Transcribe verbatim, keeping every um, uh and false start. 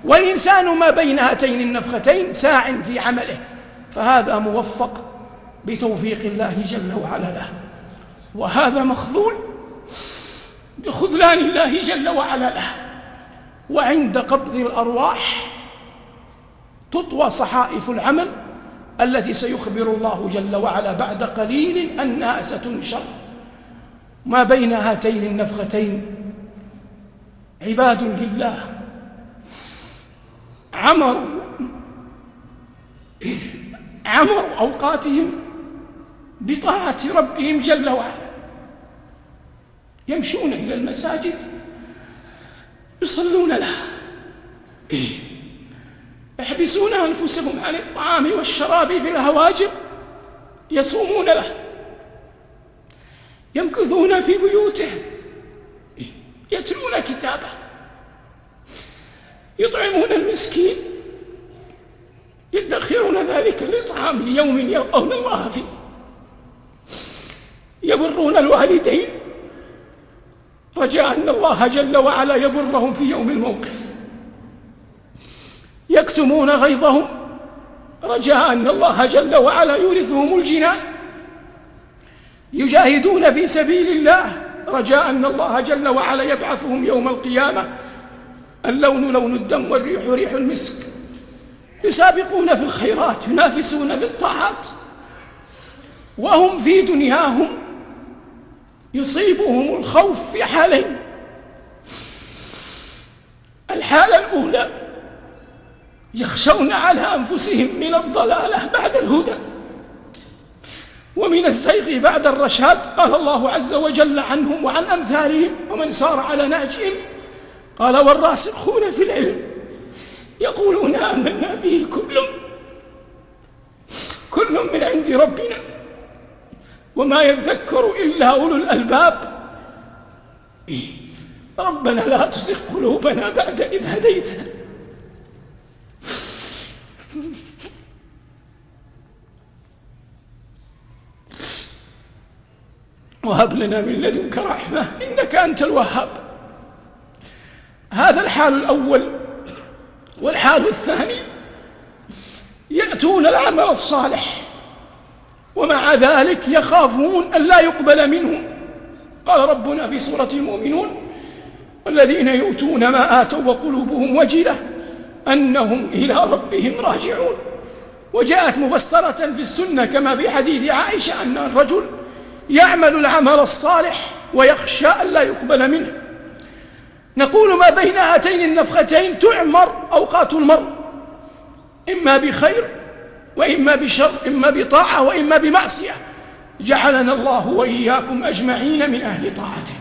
والإنسان ما بين هاتين النفختين ساع في عمله، فهذا موفق بتوفيق الله جل وعلا له، وهذا مخذول بخذلان الله جل وعلا له. وعند قبض الأرواح تطوى صحائف العمل التي سيخبر الله جل وعلا بعد قليل أنها ستنشر. ما بين هاتين النفختين عباد لله عمروا عمروا أوقاتهم بطاعة ربهم جل وعلا، يمشون إلى المساجد يصلون له، يحبسون أنفسهم عن الطعام والشراب في الهواجر يصومون له، يمكثون في بيوتهم يتلون كتابه، يطعمون المسكين، يدخرون ذلك الإطعام ليوم يلقون الله فيه، يبرون الوالدين رجاء أن الله جل وعلا يبرهم في يوم الموقف، يكتمون غيظهم رجاء أن الله جل وعلا يورثهم الجنان، يجاهدون في سبيل الله رجاء أن الله جل وعلا يبعثهم يوم القيامة اللون لون الدم والريح ريح المسك، يسابقون في الخيرات، ينافسون في الطاعات، وهم في دنياهم يصيبهم الخوف في حالين. الحالة الأولى يخشون على أنفسهم من الضلالة بعد الهدى ومن الزيغ بعد الرشاد، قال الله عز وجل عنهم وعن أمثالهم ومن سار على نهجهم قال والراسخون في العلم يقولون آمنا به كل كل من عند ربنا وما يذكر إلا أولو الألباب ربنا لا تزغ قلوبنا بعد إذ هديتنا وهب لنا من لدنك رحمة إنك أنت الوهاب. هذا الحال الأول. والحال الثاني يأتون العمل الصالح ومع ذلك يخافون أن لا يقبل منهم. قال ربنا في سورة المؤمنون والذين يؤتون ما آتوا وقلوبهم وجلة أنهم إلى ربهم راجعون. وجاءت مفسرة في السنة كما في حديث عائشة أن الرجل يعمل العمل الصالح ويخشى أن لا يقبل منه. نقول ما بين هاتين النفختين تعمر أوقات المرء إما بخير وإما بشر، إما بطاعة وإما بمعصية، جعلنا الله وإياكم أجمعين من أهل طاعته.